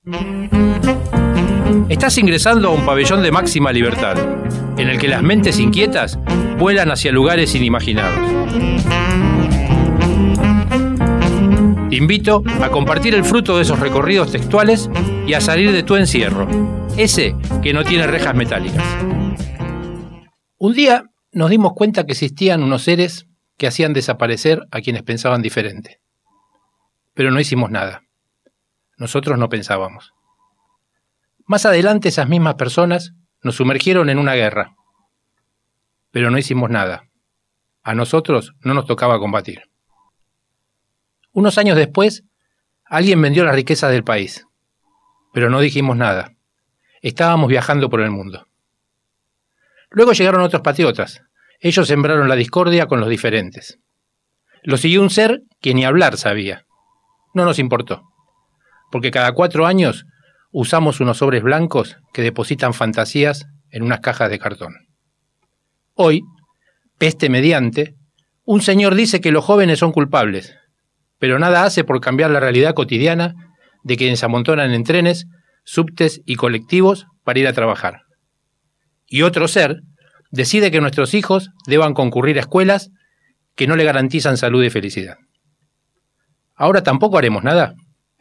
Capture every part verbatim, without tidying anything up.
Estás ingresando a un pabellón de máxima libertad, en el que las mentes inquietas vuelan hacia lugares inimaginados. Te invito a compartir el fruto de esos recorridos textuales y a salir de tu encierro, ese que no tiene rejas metálicas. Un día nos dimos cuenta que existían unos seres que hacían desaparecer a quienes pensaban diferente. Pero no hicimos nada. Nosotros no pensábamos. Más adelante esas mismas personas nos sumergieron en una guerra. Pero no hicimos nada. A nosotros no nos tocaba combatir. Unos años después, alguien vendió las riquezas del país. Pero no dijimos nada. Estábamos viajando por el mundo. Luego llegaron otros patriotas. Ellos sembraron la discordia con los diferentes. Lo siguió un ser que ni hablar sabía. No nos importó. Porque cada cuatro años usamos unos sobres blancos que depositan fantasías en unas cajas de cartón. Hoy, peste mediante, un señor dice que los jóvenes son culpables, pero nada hace por cambiar la realidad cotidiana de quienes se amontonan en trenes, subtes y colectivos para ir a trabajar. Y otro ser decide que nuestros hijos deban concurrir a escuelas que no le garantizan salud y felicidad. ¿Ahora tampoco haremos nada?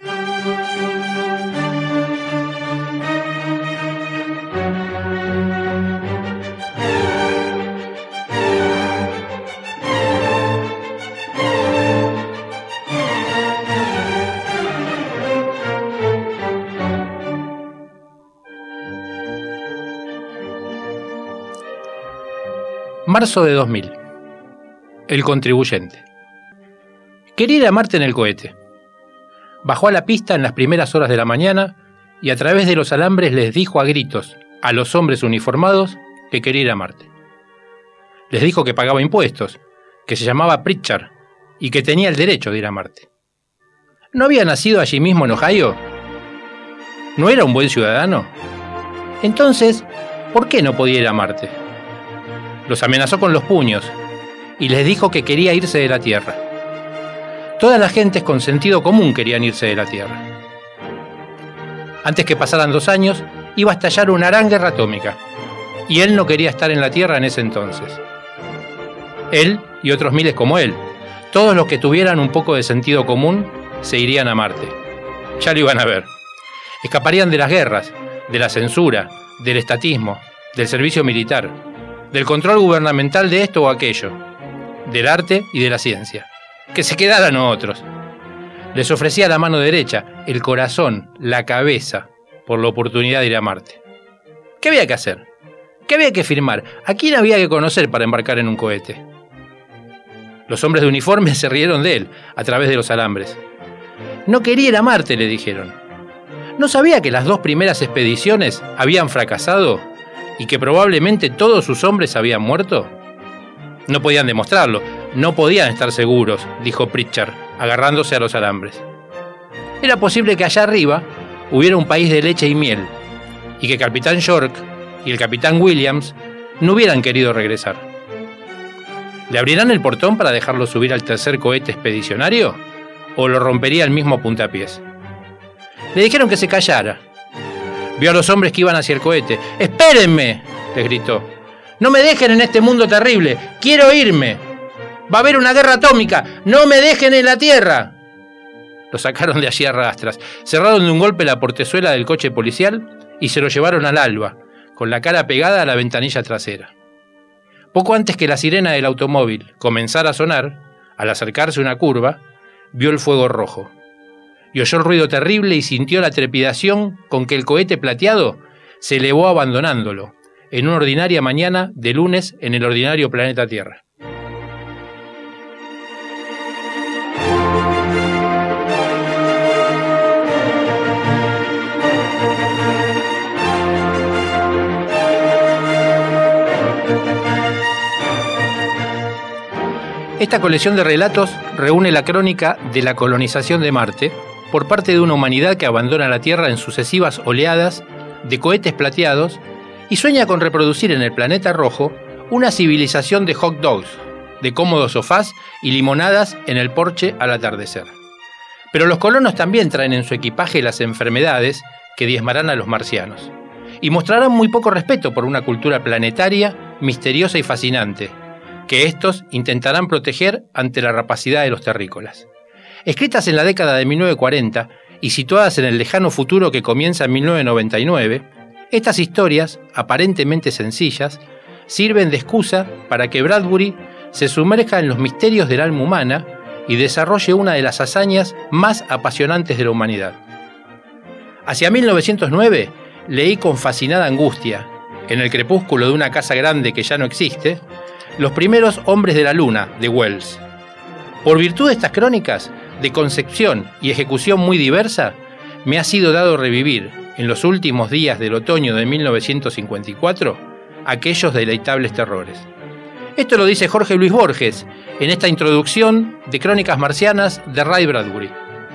Marzo de dos mil. El contribuyente. Quería ir a Marte en el cohete. Bajó a la pista en las primeras horas de la mañana y a través de los alambres les dijo a gritos a los hombres uniformados que quería ir a Marte. Les dijo que pagaba impuestos, que se llamaba Pritchard y que tenía el derecho de ir a Marte. ¿No había nacido allí mismo en Ohio? ¿No era un buen ciudadano? Entonces, ¿por qué no podía ir a Marte? Los amenazó con los puños y les dijo que quería irse de la Tierra. Todas las gentes con sentido común querían irse de la Tierra. Antes que pasaran dos años, iba a estallar una gran guerra atómica, y él no quería estar en la Tierra en ese entonces. Él y otros miles como él, todos los que tuvieran un poco de sentido común, se irían a Marte. Ya lo iban a ver. Escaparían de las guerras, de la censura, del estatismo, del servicio militar, del control gubernamental de esto o aquello, del arte y de la ciencia. Que se quedaran otros. Les ofrecía la mano derecha, el corazón, la cabeza, por la oportunidad de ir a Marte. ¿Qué había que hacer? ¿Qué había que firmar? ¿A quién había que conocer para embarcar en un cohete? Los hombres de uniforme se rieron de él, a través de los alambres. No quería ir a Marte, le dijeron. ¿No sabía que las dos primeras expediciones habían fracasado y que probablemente todos sus hombres habían muerto? No podían demostrarlo, no podían estar seguros, dijo Pritchard, agarrándose a los alambres. Era posible que allá arriba hubiera un país de leche y miel, y que el capitán York y el capitán Williams no hubieran querido regresar. ¿Le abrirán el portón para dejarlo subir al tercer cohete expedicionario? ¿O lo rompería el mismo a puntapiés? Le dijeron que se callara. Vio a los hombres que iban hacia el cohete. ¡Espérenme!, les gritó. ¡No me dejen en este mundo terrible! ¡Quiero irme! ¡Va a haber una guerra atómica! ¡No me dejen en la Tierra! Lo sacaron de allí a rastras, cerraron de un golpe la portezuela del coche policial y se lo llevaron al alba, con la cara pegada a la ventanilla trasera. Poco antes que la sirena del automóvil comenzara a sonar, al acercarse una curva, vio el fuego rojo. Y oyó el ruido terrible y sintió la trepidación con que el cohete plateado se elevó abandonándolo, en una ordinaria mañana de lunes en el ordinario planeta Tierra. Esta colección de relatos reúne la crónica de la colonización de Marte por parte de una humanidad que abandona la Tierra en sucesivas oleadas de cohetes plateados y sueña con reproducir en el planeta rojo una civilización de hot dogs, de cómodos sofás y limonadas en el porche al atardecer. Pero los colonos también traen en su equipaje las enfermedades que diezmarán a los marcianos. Y mostrarán muy poco respeto por una cultura planetaria, misteriosa y fascinante, que estos intentarán proteger ante la rapacidad de los terrícolas. Escritas en la década de mil novecientos cuarenta y situadas en el lejano futuro que comienza en mil novecientos noventa y nueve, estas historias, aparentemente sencillas, sirven de excusa para que Bradbury se sumerja en los misterios del alma humana y desarrolle una de las hazañas más apasionantes de la humanidad. Hacia mil novecientos nueve leí con fascinada angustia, en el crepúsculo de una casa grande que ya no existe, Los primeros hombres de la luna, de Wells. Por virtud de estas crónicas, de concepción y ejecución muy diversa, me ha sido dado revivir, en los últimos días del otoño de mil novecientos cincuenta y cuatro, aquellos deleitables terrores. Esto lo dice Jorge Luis Borges en esta introducción de Crónicas Marcianas de Ray Bradbury.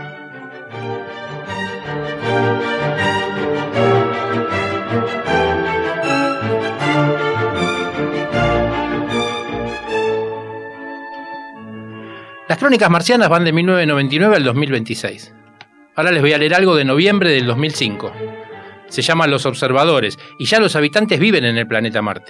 Las Crónicas Marcianas van de mil novecientos noventa y nueve al dos mil veintiséis. Ahora les voy a leer algo de noviembre del dos mil cinco. Se llama Los Observadores, y ya los habitantes viven en el planeta Marte.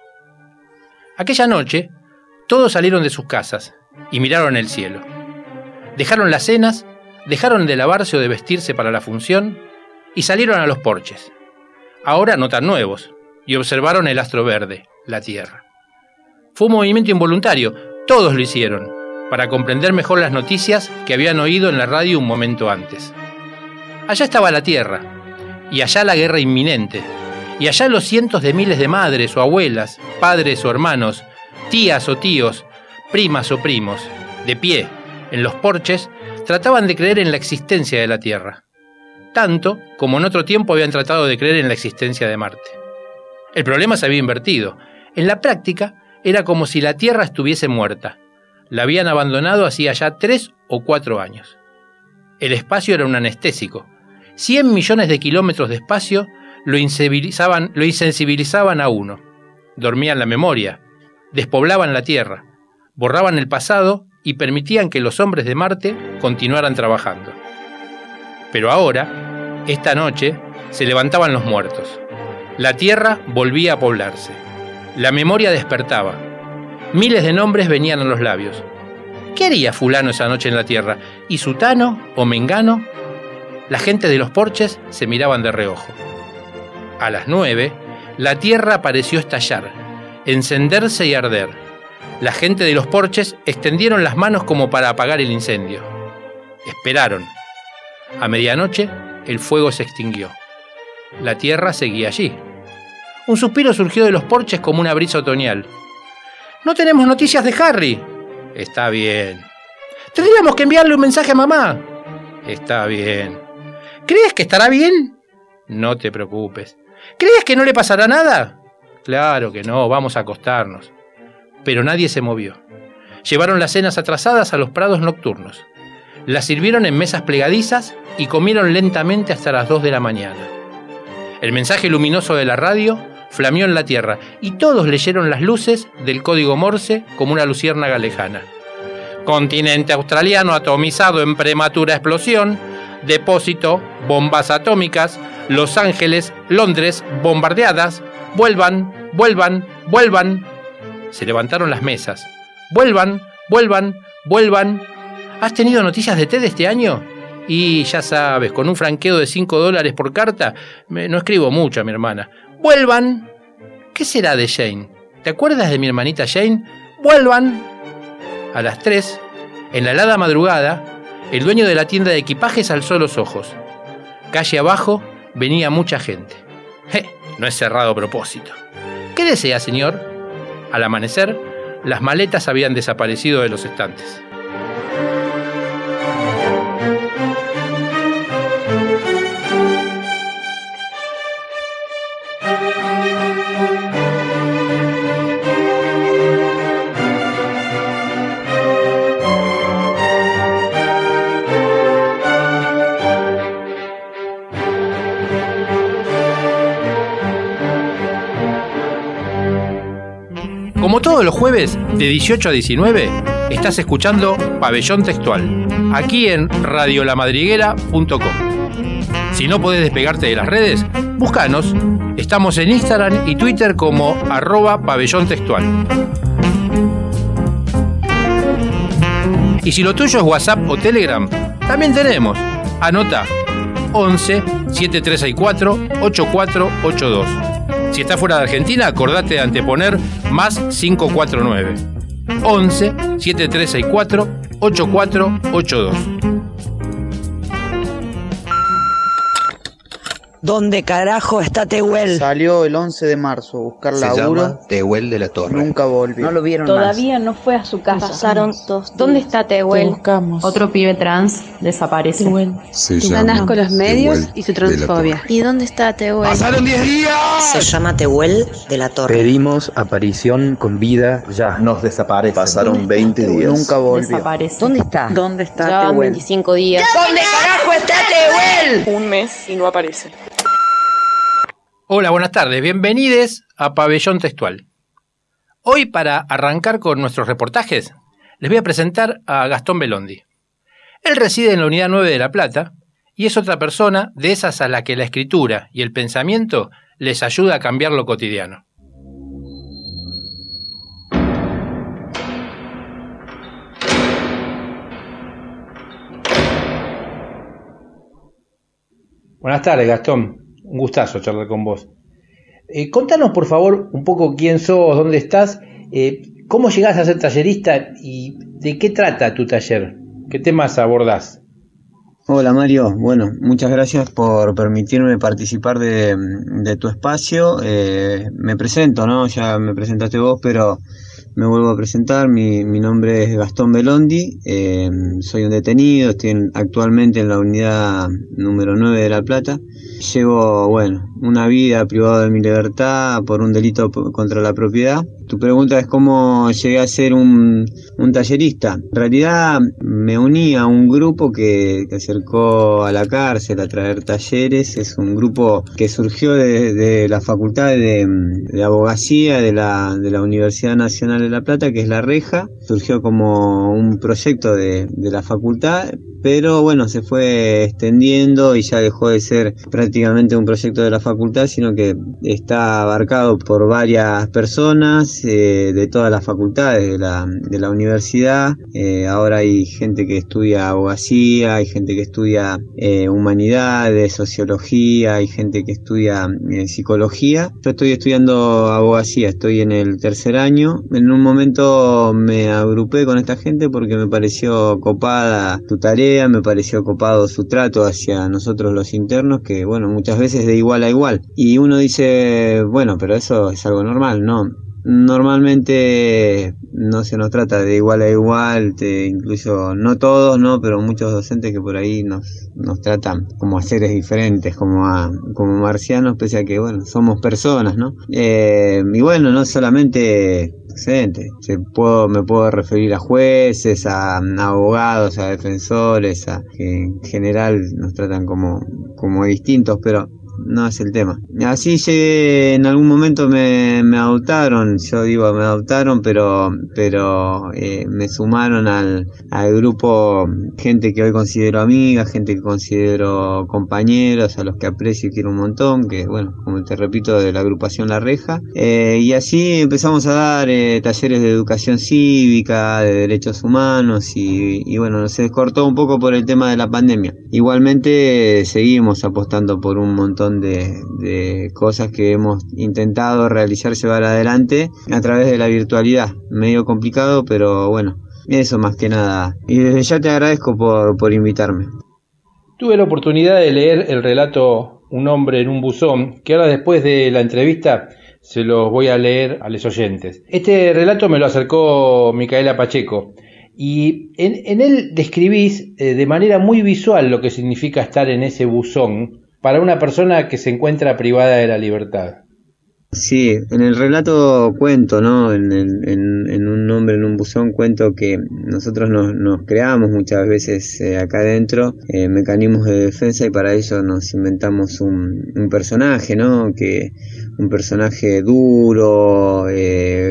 Aquella noche, todos salieron de sus casas y miraron el cielo. Dejaron las cenas, dejaron de lavarse o de vestirse para la función y salieron a los porches, ahora no tan nuevos, y observaron el astro verde, la Tierra. Fue un movimiento involuntario, todos lo hicieron, para comprender mejor las noticias que habían oído en la radio un momento antes. Allá estaba la Tierra, y allá la guerra inminente, y allá los cientos de miles de madres o abuelas, padres o hermanos, tías o tíos, primas o primos, de pie, en los porches, trataban de creer en la existencia de la Tierra, tanto como en otro tiempo habían tratado de creer en la existencia de Marte. El problema se había invertido. En la práctica, era como si la Tierra estuviese muerta. La habían abandonado hacía ya tres o cuatro años. El espacio era un anestésico. Cien millones de kilómetros de espacio lo insensibilizaban, lo insensibilizaban a uno. Dormían la memoria, despoblaban la Tierra, borraban el pasado y permitían que los hombres de Marte continuaran trabajando. Pero ahora, esta noche, se levantaban los muertos. La Tierra volvía a poblarse. La memoria despertaba. Miles de nombres venían a los labios. ¿Qué haría fulano esa noche en la Tierra? ¿Y sutano o mengano? La gente de los porches se miraban de reojo. A las nueve, la Tierra pareció estallar, encenderse y arder. La gente de los porches extendieron las manos como para apagar el incendio. Esperaron. A medianoche, el fuego se extinguió. La Tierra seguía allí. Un suspiro surgió de los porches como una brisa otoñal. «No tenemos noticias de Harry». «Está bien». «Tendríamos que enviarle un mensaje a mamá». «Está bien». «¿Crees que estará bien?» «No te preocupes». «¿Crees que no le pasará nada?» «Claro que no, vamos a acostarnos». Pero nadie se movió. Llevaron las cenas atrasadas a los prados nocturnos. Las sirvieron en mesas plegadizas y comieron lentamente hasta las dos de la mañana. El mensaje luminoso de la radio flameó en la Tierra y todos leyeron las luces del código Morse como una luciérnaga lejana. Continente australiano atomizado en prematura explosión. Depósito, bombas atómicas. Los Ángeles, Londres, bombardeadas. Vuelvan, vuelvan, vuelvan. Se levantaron las mesas. Vuelvan, vuelvan, vuelvan. ¿Has tenido noticias de Ted este año? Y ya sabes, con un franqueo de cinco dólares por carta, me, no escribo mucho a mi hermana. ¡Vuelvan! ¿Qué será de Jane? ¿Te acuerdas de mi hermanita Jane? ¡Vuelvan! A las tres, en la helada madrugada, el dueño de la tienda de equipajes alzó los ojos. Calle abajo venía mucha gente. Je, no es cerrado a propósito. ¿Qué desea, señor? Al amanecer, las maletas habían desaparecido de los estantes. Como todos los jueves, de dieciocho a diecinueve, estás escuchando Pabellón Textual. aquí en radio la madriguera punto com. Si no podés despegarte de las redes, búscanos. Estamos en Instagram y Twitter como arroba pabellón textual. Y si lo tuyo es WhatsApp o Telegram, también tenemos. Anota once siete tres seis cuatro ocho cuatro ocho dos. Si estás fuera de Argentina, acordate de anteponer más cinco cuatro nueve. once siete tres seis cuatro ocho cuatro ocho dos. ¿Dónde carajo está Tehuel? Salió el once de marzo a buscar Se laburo. llama Tehuel de la Torre. Nunca volvió. No lo vieron Todavía más. no fue a su casa. Pasaron dos días. ¿Dónde está Tehuel? Te buscamos. Otro pibe trans desaparece. Tehuel. Se Ganas llama con los medios Tehuel y su de la transfobia. Torre. ¿Y dónde está Tehuel? ¡Pasaron diez días! Se llama Tehuel de la Torre. Pedimos aparición con vida ya. Nos desaparece. Pasaron veinte días. Nunca volvió. Desaparece. ¿Dónde está? ¿Dónde está Ya van Tehuel? veinticinco días. ¿Dónde carajo está Tehuel? Un mes y no aparece. Hola, buenas tardes. Bienvenidos a Pabellón Textual. Hoy, para arrancar con nuestros reportajes, les voy a presentar a Gastón Belondi. Él reside en la Unidad nueve de La Plata y es otra persona de esas a la que la escritura y el pensamiento les ayuda a cambiar lo cotidiano. Buenas tardes, Gastón. Un gustazo charlar con vos. Eh, contanos, por favor, un poco quién sos, dónde estás, eh, cómo llegás a ser tallerista y de qué trata tu taller, qué temas abordás. Hola Mario, bueno, muchas gracias por permitirme participar de, de tu espacio. Eh, me presento, ¿no? Ya me presentaste vos, pero me vuelvo a presentar. Mi, mi nombre es Gastón Belondi, eh, soy un detenido, estoy en, actualmente en la unidad número nueve de La Plata. Llevo, bueno, una vida privada de mi libertad por un delito contra la propiedad. Tu pregunta es cómo llegué a ser un, un tallerista. En realidad me uní a un grupo que, que acercó a la cárcel a traer talleres. Es un grupo que surgió de, de la Facultad de, de Abogacía de la, de la Universidad Nacional de La Plata, que es La Reja. Surgió como un proyecto de, de la facultad, pero bueno, se fue extendiendo y ya dejó de ser prácticamente un proyecto de la facultad, sino que está abarcado por varias personas eh, de todas las facultades de la, de la universidad. Eh, ahora hay gente que estudia abogacía, hay gente que estudia eh, humanidades, sociología, hay gente que estudia eh, psicología. Yo estoy estudiando abogacía, estoy en el tercer año. En un momento me agrupé con esta gente porque me pareció copada tu tarea, me pareció copado su trato hacia nosotros los internos, que bueno, muchas veces de igual a igual. Y uno dice, bueno, pero eso es algo normal, ¿no? Normalmente no se nos trata de igual a igual, te, incluso no todos, no, pero muchos docentes que por ahí nos, nos tratan como a seres diferentes, como a como marcianos, pese a que bueno, somos personas, ¿no? Eh, y bueno, no solamente docentes, se puedo, me puedo referir a jueces, a, a abogados, a defensores, a que en general nos tratan como, como distintos, pero no es el tema. Así llegué, en algún momento me, me adoptaron, yo digo me adoptaron, pero pero eh, me sumaron al, al grupo gente que hoy considero amiga, gente que considero compañeros, a los que aprecio y quiero un montón, que bueno, como te repito, de la agrupación La Reja. Eh, y así empezamos a dar eh, talleres de educación cívica, de derechos humanos y, y bueno, se descortó un poco por el tema de la pandemia. Igualmente seguimos apostando por un montón De, de cosas que hemos intentado realizar, llevar adelante a través de la virtualidad. Medio complicado, pero bueno, eso más que nada. Y desde ya te agradezco por, por invitarme. Tuve la oportunidad de leer el relato Un hombre en un buzón, que ahora después de la entrevista se los voy a leer a los oyentes. Este relato me lo acercó Micaela Pacheco y en, en él describís eh, de manera muy visual lo que significa estar en ese buzón para una persona que se encuentra privada de la libertad. Sí, en el relato cuento, ¿no? En, el, en, en un nombre en un buzón cuento que nosotros nos, nos creamos muchas veces eh, acá adentro eh, mecanismos de defensa y para ello nos inventamos un, un personaje, ¿no? Que un personaje duro, eh,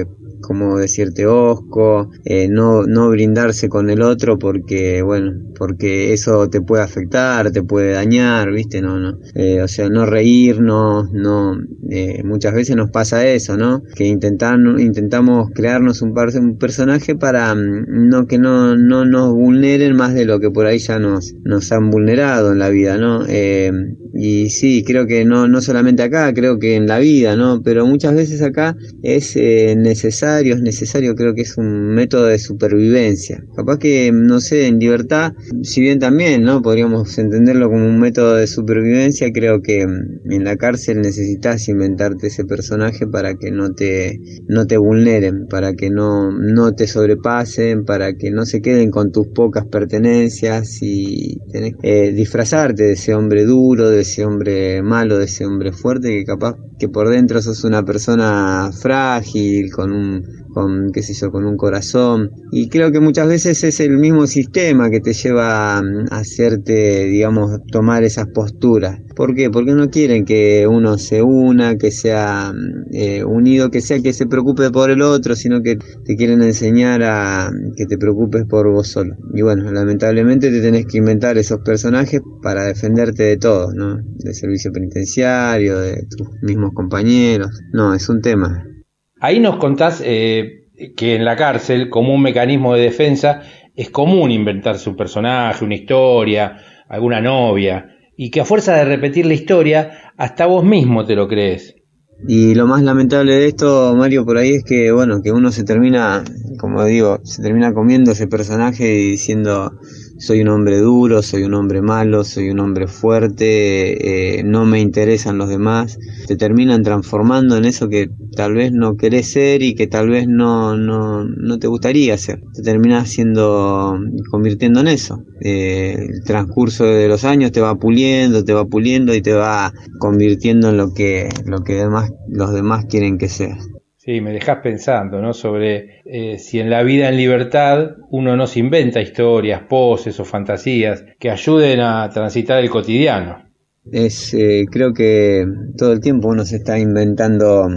como decirte osco, eh, no, no brindarse con el otro porque, bueno, porque eso te puede afectar, te puede dañar, ¿viste? No, no, eh, o sea, no reírnos, no, eh, muchas veces nos pasa eso, ¿no? Que intentar, intentamos crearnos un, par, un personaje para no que no, no nos vulneren más de lo que por ahí ya nos, nos han vulnerado en la vida, ¿no? Eh, y sí, creo que no, no solamente acá, creo que en la vida, ¿no? Pero muchas veces acá es eh, necesario, es necesario, creo que es un método de supervivencia. Capaz que, no sé, en libertad, si bien también, ¿no? Podríamos entenderlo como un método de supervivencia, creo que en la cárcel necesitas inventarte ese personaje para que no te, no te vulneren, para que no, no te sobrepasen, para que no se queden con tus pocas pertenencias y tenés que eh, disfrazarte de ese hombre duro, de ese hombre malo, de ese hombre fuerte, que capaz que por dentro sos una persona frágil, con un, con, qué sé yo, con un corazón. Y creo que muchas veces es el mismo sistema que te lleva a hacerte, digamos, tomar esas posturas. ¿Por qué? Porque no quieren que uno se una, que sea eh, unido, que sea que se preocupe por el otro, sino que te quieren enseñar a que te preocupes por vos solo. Y bueno, lamentablemente te tenés que inventar esos personajes para defenderte de todo, ¿no? Del servicio penitenciario, de tus mismos compañeros. No, es un tema. Ahí nos contás eh, que en la cárcel, como un mecanismo de defensa, es común inventarse un personaje, una historia, alguna novia, y que a fuerza de repetir la historia, hasta vos mismo te lo crees. Y lo más lamentable de esto, Mario, por ahí es que, bueno, que uno se termina, como digo, se termina comiendo ese personaje y diciendo: soy un hombre duro, soy un hombre malo, soy un hombre fuerte, eh, no me interesan los demás. Te terminan transformando en eso que tal vez no querés ser y que tal vez no, no, no te gustaría ser. Te terminas siendo, convirtiendo en eso. Eh, el transcurso de los años te va puliendo, te va puliendo y te va convirtiendo en lo que, lo que demás, los demás quieren que seas. Sí, me dejás pensando, ¿no? Sobre eh, si en la vida en libertad uno no se inventa historias, poses o fantasías que ayuden a transitar el cotidiano. Es, eh, creo que todo el tiempo uno se está inventando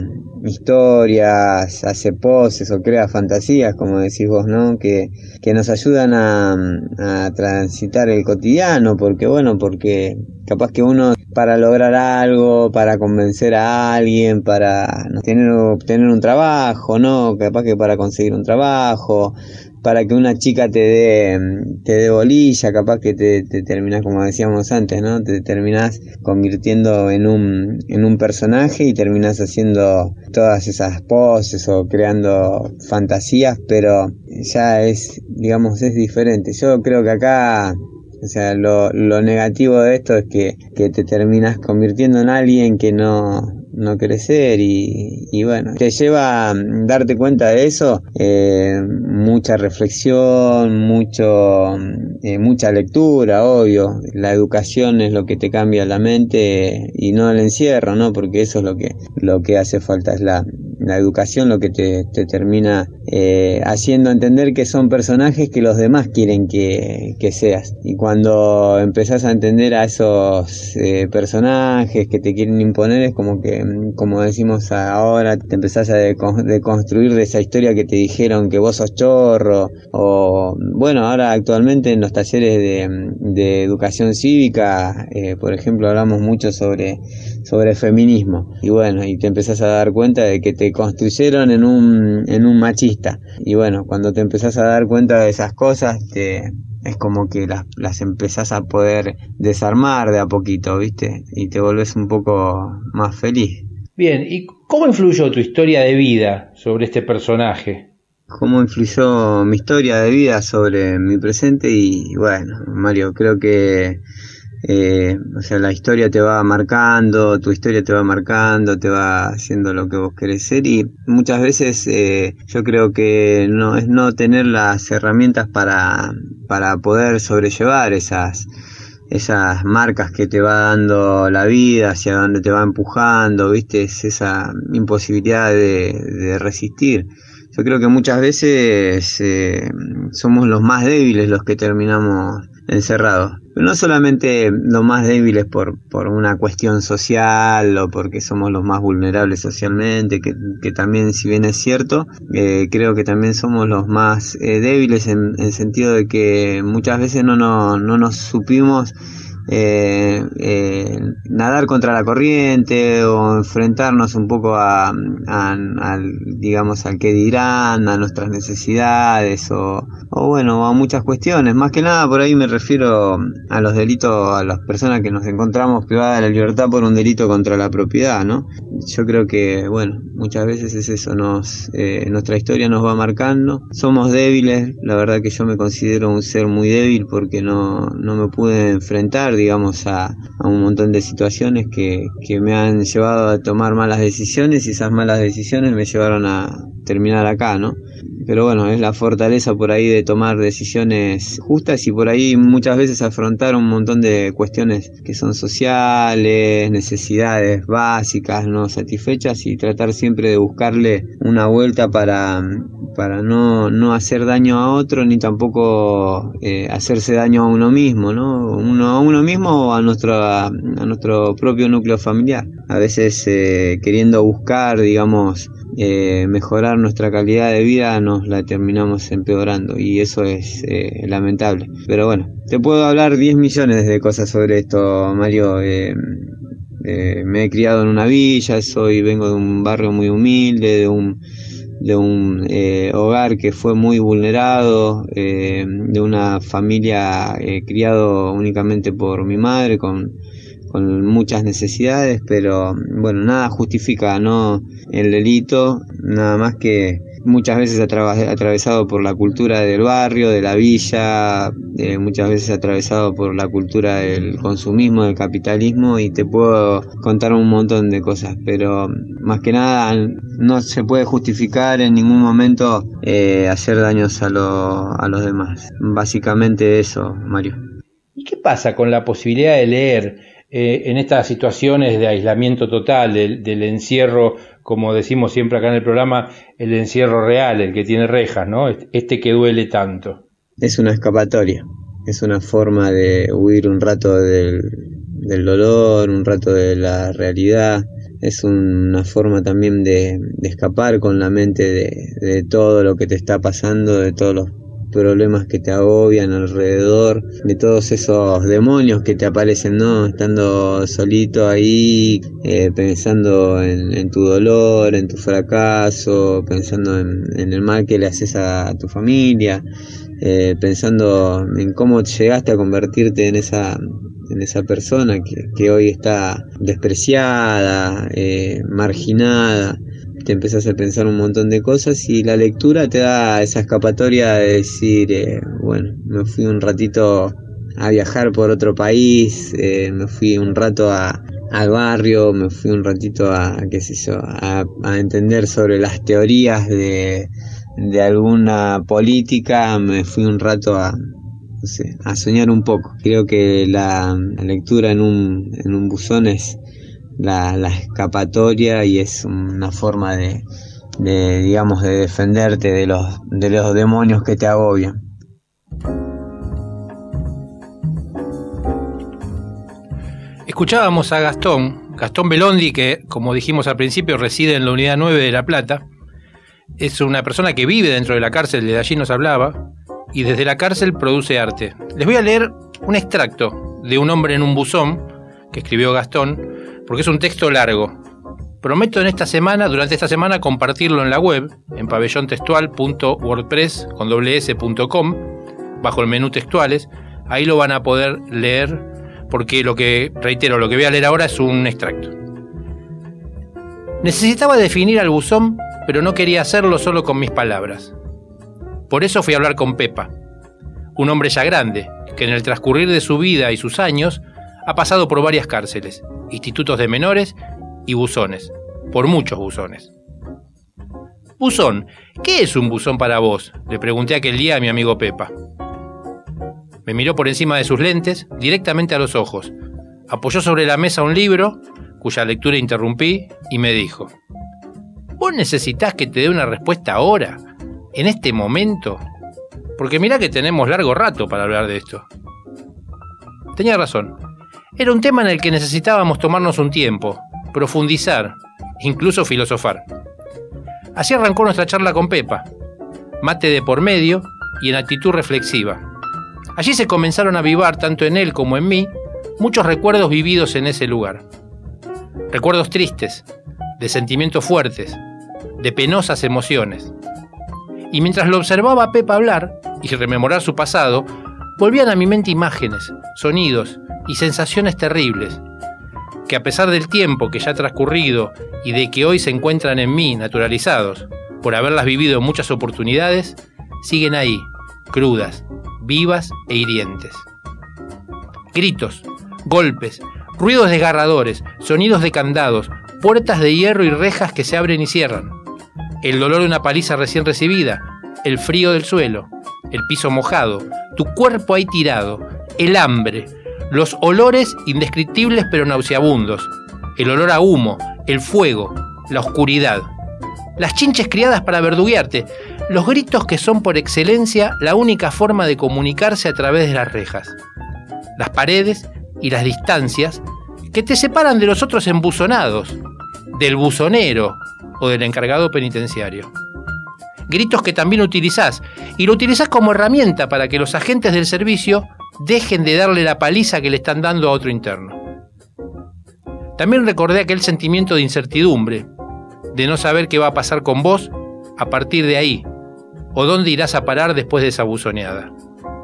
historias, hace poses o crea fantasías, como decís vos, ¿no? Que, que nos ayudan a, a transitar el cotidiano, porque bueno, porque capaz que uno para lograr algo, para convencer a alguien, para no, tener, obtener un trabajo, ¿no? Capaz que para conseguir un trabajo, para que una chica te dé te dé bolilla, capaz que te, te terminás, como decíamos antes, ¿no? Te terminás convirtiendo en un en un personaje y terminás haciendo todas esas poses o creando fantasías, pero ya es, digamos, es diferente. Yo creo que acá, o sea, lo, lo negativo de esto es que, que te terminas convirtiendo en alguien que no, no querés ser y, y bueno, te lleva a darte cuenta de eso, eh, mucha reflexión, mucho, eh, mucha lectura, obvio. La educación es lo que te cambia la mente y no el encierro, ¿no? Porque eso es lo que, lo que hace falta, es la, la educación, lo que te, te termina eh, haciendo entender que son personajes que los demás quieren que, que seas. Y cuando empezás a entender a esos eh, personajes que te quieren imponer, es como que, como decimos ahora, te empezás a deconstruir de esa historia que te dijeron que vos sos chorro, o bueno, ahora actualmente en los talleres de, de educación cívica, eh, por ejemplo, hablamos mucho sobre, sobre feminismo, y bueno, y te empezás a dar cuenta de que te construyeron en un, en un machista, y bueno, cuando te empezás a dar cuenta de esas cosas, te... es como que las, las empezás a poder desarmar de a poquito, ¿viste? Y te volvés un poco más feliz. Bien, ¿y cómo influyó tu historia de vida sobre este personaje? ¿Cómo influyó mi historia de vida sobre mi presente? Y bueno, Mario, creo que eh, o sea, la historia te va marcando, tu historia te va marcando, te va haciendo lo que vos querés ser, y muchas veces eh, yo creo que no es no tener las herramientas para, para poder sobrellevar esas esas marcas que te va dando la vida, hacia donde te va empujando, ¿viste? Es esa imposibilidad de, de resistir. Yo creo que muchas veces eh, somos los más débiles los que terminamos encerrados. Pero no solamente los más débiles por, por una cuestión social o porque somos los más vulnerables socialmente, que, que también, si bien es cierto, eh, creo que también somos los más eh, débiles en el sentido de que muchas veces no, no, no nos supimos Eh, eh, nadar contra la corriente o enfrentarnos un poco a, a, a digamos al que dirán, a nuestras necesidades o, o bueno, a muchas cuestiones. Más que nada por ahí me refiero a los delitos, a las personas que nos encontramos privadas de la libertad por un delito contra la propiedad, ¿no? Yo creo que, bueno, muchas veces es eso, nos, eh, nuestra historia nos va marcando, somos débiles, la verdad que yo me considero un ser muy débil porque no, no me pude enfrentar, digamos, a, a un montón de situaciones que, que me han llevado a tomar malas decisiones y esas malas decisiones me llevaron a terminar acá, ¿no? Pero bueno, es la fortaleza por ahí de tomar decisiones justas y por ahí muchas veces afrontar un montón de cuestiones que son sociales, necesidades básicas no satisfechas y tratar siempre de buscarle una vuelta para, para no, no hacer daño a otro ni tampoco eh, hacerse daño a uno mismo, ¿no? Uno a uno mismo o a nuestro, a, a nuestro propio núcleo familiar. A veces eh, queriendo buscar, digamos, Eh, mejorar nuestra calidad de vida nos la terminamos empeorando y eso es eh, lamentable. Pero bueno, te puedo hablar diez millones de cosas sobre esto, Mario. Eh, eh, me he criado en una villa, soy vengo de un barrio muy humilde, de un de un eh, hogar que fue muy vulnerado, eh, de una familia eh, criado únicamente por mi madre con con muchas necesidades, pero bueno, nada justifica no el delito, nada más que muchas veces atravesado por la cultura del barrio, de la villa, eh, muchas veces atravesado por la cultura del consumismo, del capitalismo, y te puedo contar un montón de cosas, pero más que nada no se puede justificar en ningún momento eh, hacer daños a, lo, a los demás. Básicamente eso, Mario. ¿Y qué pasa con la posibilidad de leer eh, en estas situaciones de aislamiento total, del, del encierro, como decimos siempre acá en el programa, el encierro real, el que tiene rejas, ¿no? Este que duele tanto? Es una escapatoria, es una forma de huir un rato del, del dolor, un rato de la realidad, es una forma también de, de escapar con la mente de, de todo lo que te está pasando, de todos los problemas que te agobian alrededor, de todos esos demonios que te aparecen, ¿no? Estando solito ahí, eh, pensando en, en tu dolor, en tu fracaso, pensando en, en el mal que le haces a, a tu familia, eh, pensando en cómo llegaste a convertirte en esa en esa persona que, que hoy está despreciada, eh, marginada. Te empezás a pensar un montón de cosas y la lectura te da esa escapatoria de decir, eh, bueno, me fui un ratito a viajar por otro país, eh, me fui un rato a, al barrio, me fui un ratito a, qué sé yo, a, a entender sobre las teorías de, de alguna política, me fui un rato a, no sé, a soñar un poco. Creo que la, la lectura en un, en un buzón es La, la escapatoria y es una forma de, de digamos, de defenderte de los, de los demonios que te agobian. Escuchábamos a Gastón, Gastón Belondi, que como dijimos al principio reside en la unidad nueve de La Plata. Es una persona que vive dentro de la cárcel, de allí nos hablaba, y desde la cárcel produce arte. Les voy a leer un extracto de Un hombre en un buzón que escribió Gastón, porque es un texto largo. Prometo en esta semana, durante esta semana, compartirlo en la web, en pabellontextual punto wordpress con doble s punto com, bajo el menú textuales. Ahí lo van a poder leer, porque lo que, reitero, lo que voy a leer ahora es un extracto. Necesitaba definir al buzón, pero no quería hacerlo solo con mis palabras. Por eso fui a hablar con Pepa, un hombre ya grande, que en el transcurrir de su vida y sus años ha pasado por varias cárceles, institutos de menores y buzones, por muchos buzones. Buzón, ¿qué es un buzón para vos?, le pregunté aquel día a mi amigo Pepa. Me miró por encima de sus lentes, directamente a los ojos, apoyó sobre la mesa un libro, cuya lectura interrumpí, y me dijo: ¿Vos necesitás que te dé una respuesta ahora, en este momento? Porque mirá que tenemos largo rato para hablar de esto. tenía razón. Era un tema en el que necesitábamos tomarnos un tiempo, profundizar, incluso filosofar. Así arrancó nuestra charla con Pepa, mate de por medio y en actitud reflexiva. Allí se comenzaron a avivar, tanto en él como en mí, muchos recuerdos vividos en ese lugar. Recuerdos tristes, de sentimientos fuertes, de penosas emociones. Y mientras lo observaba a Pepa hablar y rememorar su pasado, volvían a mi mente imágenes, sonidos y sensaciones terribles, que a pesar del tiempo que ya ha transcurrido y de que hoy se encuentran en mí naturalizados, por haberlas vivido en muchas oportunidades, siguen ahí, crudas, vivas e hirientes. Gritos, golpes, ruidos desgarradores, sonidos de candados, puertas de hierro y rejas que se abren y cierran, el dolor de una paliza recién recibida, el frío del suelo, el piso mojado, tu cuerpo ahí tirado, el hambre, los olores indescriptibles pero nauseabundos, el olor a humo, el fuego, la oscuridad, las chinches criadas para verduguearte, los gritos que son por excelencia la única forma de comunicarse a través de las rejas, las paredes y las distancias que te separan de los otros embuzonados, del buzonero o del encargado penitenciario. Gritos que también utilizás, y lo utilizás como herramienta para que los agentes del servicio dejen de darle la paliza que le están dando a otro interno. También recordé aquel sentimiento de incertidumbre, de no saber qué va a pasar con vos a partir de ahí, o dónde irás a parar después de esa buzoneada.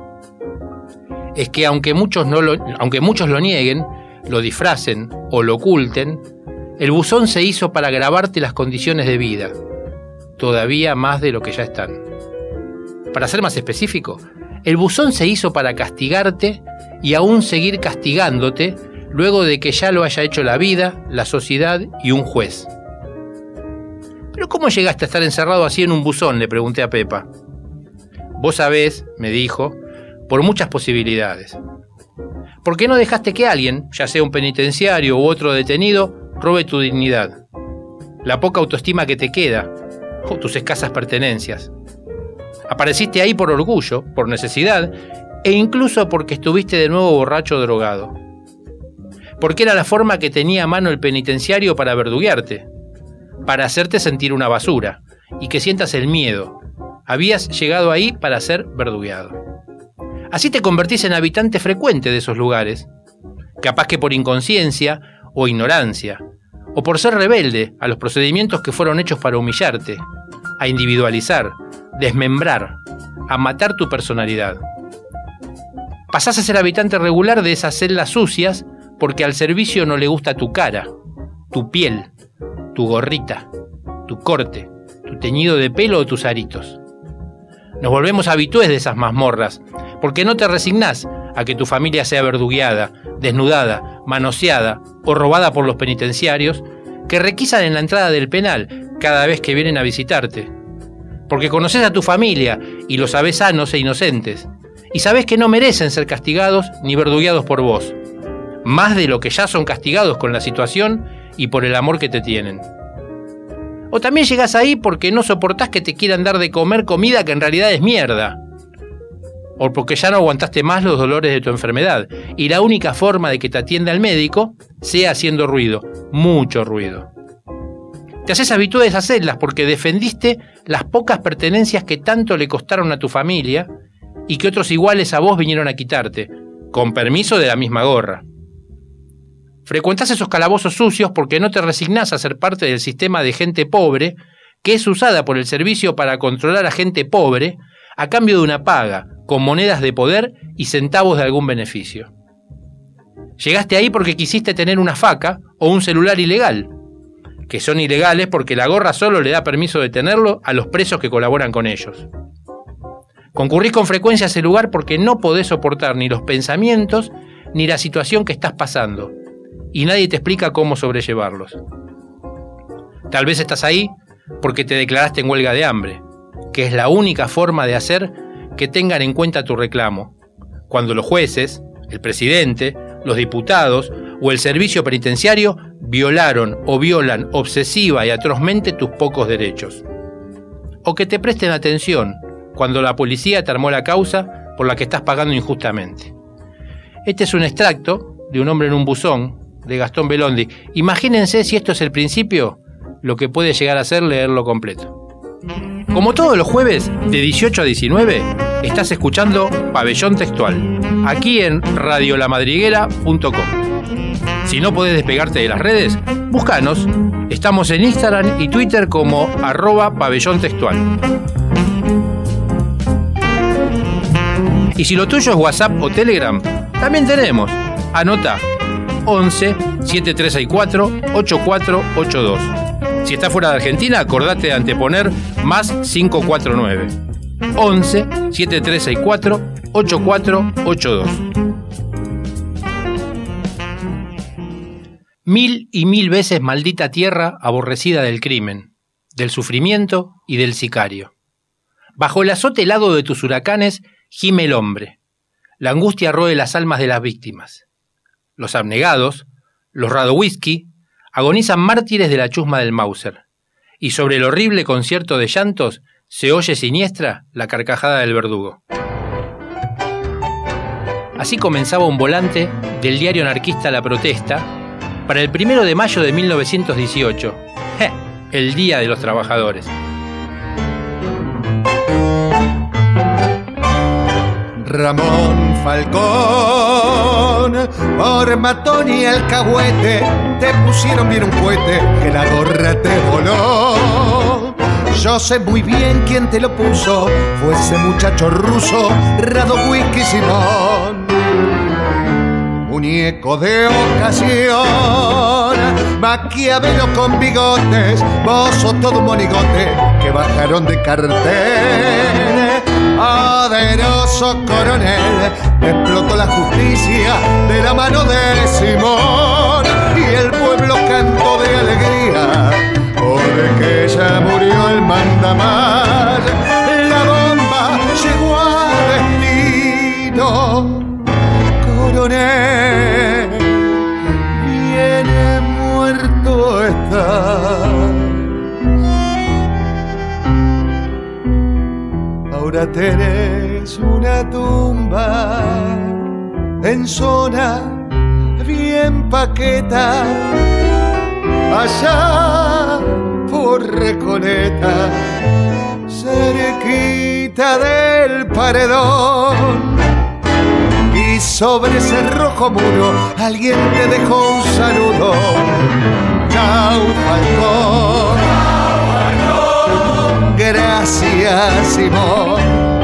Es que aunque muchos, no lo, aunque muchos lo nieguen, lo disfracen o lo oculten, el buzón se hizo para grabarte las condiciones de vida, todavía más de lo que ya están. Para ser más específico, el buzón se hizo para castigarte y aún seguir castigándote luego de que ya lo haya hecho la vida, la sociedad y un juez. ¿Pero cómo llegaste a estar encerrado así en un buzón?, le pregunté a Pepa. Vos sabés, me dijo, por muchas posibilidades. ¿Por qué no dejaste que alguien, ya sea un penitenciario u otro detenido, robe tu dignidad, la poca autoestima que te queda, o tus escasas pertenencias? Apareciste ahí por orgullo, por necesidad, e incluso porque estuviste de nuevo borracho o drogado. Porque era la forma que tenía a mano el penitenciario para verduguearte, para hacerte sentir una basura, y que sientas el miedo. Habías llegado ahí para ser verdugueado. Así te convertís en habitante frecuente de esos lugares, capaz que por inconsciencia o ignorancia, o por ser rebelde a los procedimientos que fueron hechos para humillarte, a individualizar, desmembrar, a matar tu personalidad. Pasás a ser habitante regular de esas celdas sucias porque al servicio no le gusta tu cara, tu piel, tu gorrita, tu corte, tu teñido de pelo o tus aritos. Nos volvemos habitués de esas mazmorras, porque no te resignás a que tu familia sea verdugueada, desnudada, manoseada o robada por los penitenciarios que requisan en la entrada del penal cada vez que vienen a visitarte. Porque conoces a tu familia y los sabés sanos e inocentes, y sabés que no merecen ser castigados ni verdugueados por vos, más de lo que ya son castigados con la situación y por el amor que te tienen. O también llegás ahí porque no soportás que te quieran dar de comer comida que en realidad es mierda, o porque ya no aguantaste más los dolores de tu enfermedad, y la única forma de que te atienda el médico sea haciendo ruido, mucho ruido. Te haces habitué de esas celdas porque defendiste las pocas pertenencias que tanto le costaron a tu familia y que otros iguales a vos vinieron a quitarte, con permiso de la misma gorra. Frecuentás esos calabozos sucios porque no te resignás a ser parte del sistema de gente pobre que es usada por el servicio para controlar a gente pobre a cambio de una paga, con monedas de poder y centavos de algún beneficio. Llegaste ahí porque quisiste tener una faca o un celular ilegal, que son ilegales porque la gorra solo le da permiso de tenerlo a los presos que colaboran con ellos. Concurrís con frecuencia a ese lugar porque no podés soportar ni los pensamientos ni la situación que estás pasando, y nadie te explica cómo sobrellevarlos. Tal vez estás ahí porque te declaraste en huelga de hambre, que es la única forma de hacer que tengan en cuenta tu reclamo, cuando los jueces, el presidente, los diputados o el servicio penitenciario violaron o violan obsesiva y atrozmente tus pocos derechos. O que te presten atención cuando la policía te armó la causa por la que estás pagando injustamente. Este es un extracto de Un hombre en un buzón, de Gastón Belondi. Imagínense si esto es el principio, lo que puede llegar a ser leerlo completo. Como todos los jueves, de dieciocho a diecinueve, estás escuchando Pabellón Textual, aquí en radio la madriguera punto com. Si no podés despegarte de las redes, búscanos. Estamos en Instagram y Twitter como arroba pabellón textual. Y si lo tuyo es WhatsApp o Telegram, también tenemos. Anota once siete tres seis cuatro ocho cuatro ocho dos. Si estás fuera de Argentina, acordate de anteponer más cinco cuatro nueve. once siete tres seis cuatro ocho cuatro ocho dos. Mil y mil veces maldita tierra aborrecida del crimen, del sufrimiento y del sicario. Bajo el azote helado de tus huracanes gime el hombre. La angustia roe las almas de las víctimas. Los abnegados, los Radowisky, agonizan mártires de la chusma del Mauser. Y sobre el horrible concierto de llantos se oye siniestra la carcajada del verdugo. Así comenzaba un volante del diario anarquista La Protesta para el primero de mayo de mil novecientos dieciocho, ¡je!, el Día de los Trabajadores. Ramón Falcón, por matón y alcahuete, te pusieron bien un cohete que la gorra te voló. Yo sé muy bien quién te lo puso, fue ese muchacho ruso, Radowisky Simón. Muñeco de ocasión, Maquiavelo con bigotes, vos sos todo un monigote que bajaron de cartel. Poderoso coronel, explotó la justicia de la mano de Simón y el pueblo cantó de alegría porque ya murió el mandamás. La bomba llegó al destino, coronel, viene muerto está. Ahora tenés una tumba en zona bien paqueta, allá por Recoleta, cerquita del paredón. Y sobre ese rojo muro alguien te dejó un saludo. Chau, Falcón. Gracias, Simón.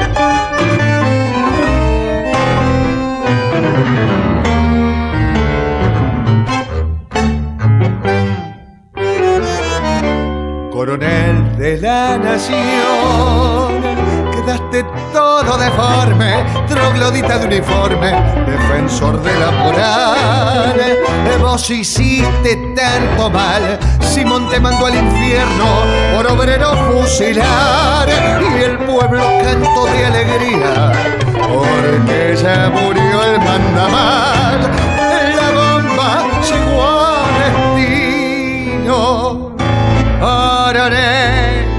Coronel de la nación, quedaste todo deforme, troglodita de uniforme, defensor de la moral. Vos hiciste tanto mal, Simón te mandó al infierno por obrero fusilar. Y el pueblo cantó de alegría porque ya murió el mandamás. La bomba llegó al destino, coronel,